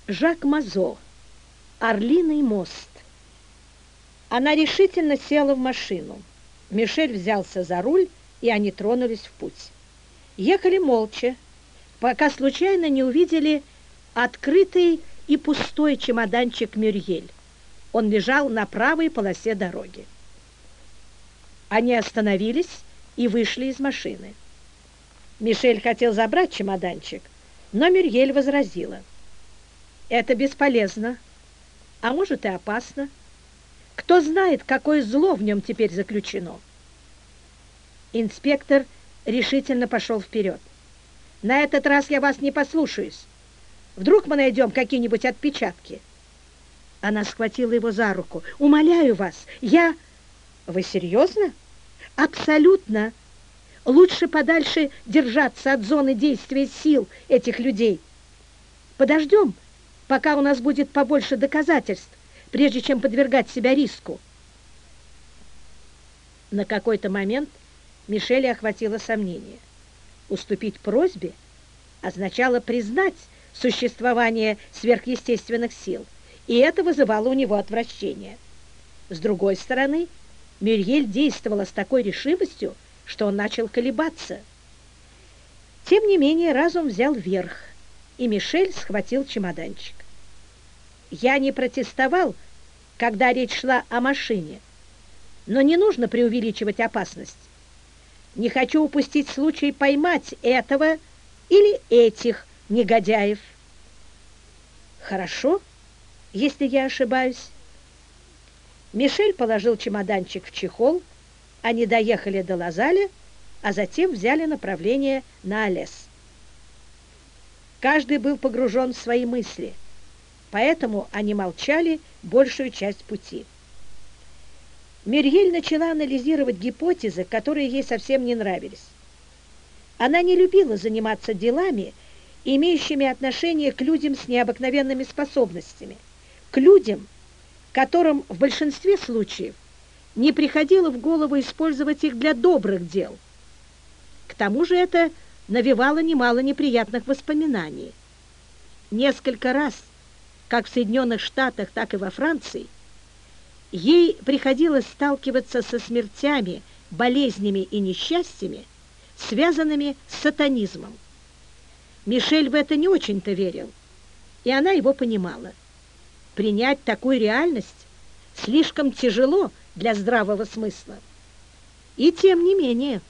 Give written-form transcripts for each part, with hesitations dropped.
Жак Мазо. Орлиный мост. Она решительно села в машину. Мишель взялся за руль, и они тронулись в путь. Ехали молча, пока случайно не увидели открытый и пустой чемоданчик Мюрьель. Он лежал на правой полосе дороги. Они остановились и вышли из машины. Мишель хотел забрать чемоданчик, но Мюрьель возразила: «Это бесполезно, а может и опасно. Кто знает, какое зло в нем теперь заключено». Инспектор решительно пошел вперед. «На этот раз я вас не послушаюсь. Вдруг мы найдем какие-нибудь отпечатки?» Она схватила его за руку. «Умоляю вас, я...» «Вы серьезно?» «Абсолютно. Лучше подальше держаться от зоны действия сил этих людей. Подождем, пока у нас будет побольше доказательств, прежде чем подвергать себя риску». На какой-то момент Мишеля охватило сомнение. Уступить просьбе означало признать существование сверхъестественных сил, и это вызывало у него отвращение. С другой стороны, Мюрьель действовала с такой решимостью, что он начал колебаться. Тем не менее, разум взял верх, и Мишель схватил чемоданчик. «Я не протестовал, когда речь шла о машине, но не нужно преувеличивать опасность. Не хочу упустить случай поймать этого или этих негодяев». «Хорошо, если я ошибаюсь». Мишель положил чемоданчик в чехол, они доехали до Лазаля, а затем взяли направление на Алес. Каждый был погружен в свои мысли, поэтому они молчали большую часть пути. Мюрьель начала анализировать гипотезы, которые ей совсем не нравились. Она не любила заниматься делами, имеющими отношение к людям с необыкновенными способностями, к людям, которым в большинстве случаев не приходило в голову использовать их для добрых дел. К тому же это навевало немало неприятных воспоминаний. Несколько раз, как в Соединенных Штатах, так и во Франции, ей приходилось сталкиваться со смертями, болезнями и несчастьями, связанными с сатанизмом. Мишель в это не очень-то верил, и она его понимала. Принять такую реальность слишком тяжело для здравого смысла. И тем не менее.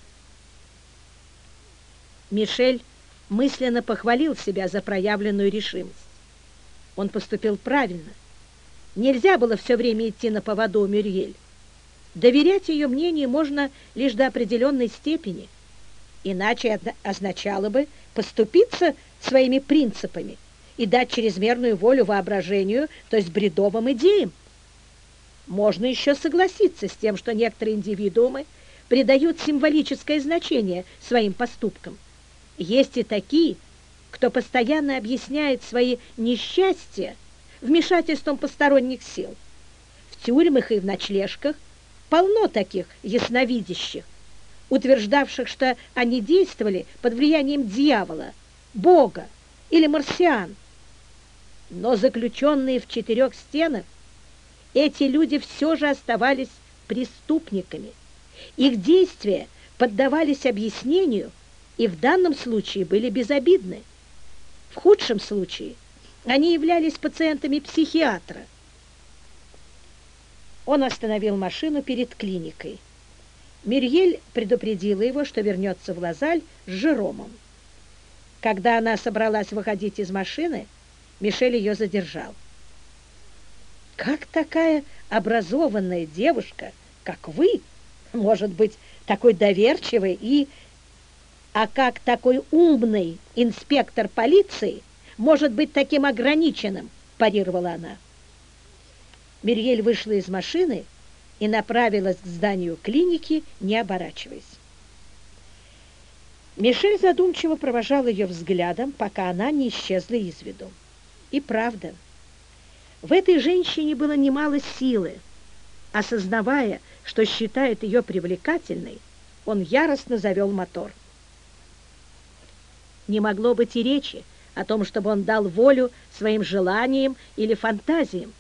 Мишель мысленно похвалил себя за проявленную решимость. Он поступил правильно. Нельзя было все время идти на поводу у Мюрьель. Доверять ее мнению можно лишь до определенной степени, иначе это означало бы поступиться своими принципами и дать чрезмерную волю воображению, то есть бредовым идеям. Можно еще согласиться с тем, что некоторые индивидуумы придают символическое значение своим поступкам. Есть и такие, кто постоянно объясняет свои несчастья вмешательством посторонних сил. В тюрьмах и в ночлежках полно таких ясновидящих, утверждавших, что они действовали под влиянием дьявола, Бога или марсиан. Но заключенные в 4 стенах, эти люди все же оставались преступниками. Их действия поддавались объяснению и в данном случае были безобидны. В худшем случае они являлись пациентами психиатра. Он остановил машину перед клиникой. Мюрьель предупредила его, что вернется в Лазаль с Жеромом. Когда она собралась выходить из машины, Мишель ее задержал. «Как такая образованная девушка, как вы, может быть такой доверчивой и... А как такой умный инспектор полиции может быть таким ограниченным?» – парировала она. Мюрьель вышла из машины и направилась к зданию клиники, не оборачиваясь. Мишель задумчиво провожал ее взглядом, пока она не исчезла из виду. И правда, в этой женщине было немало силы. Осознавая, что считает ее привлекательной, он яростно завел мотор. Не могло быть и речи о том, чтобы он дал волю своим желаниям или фантазиям.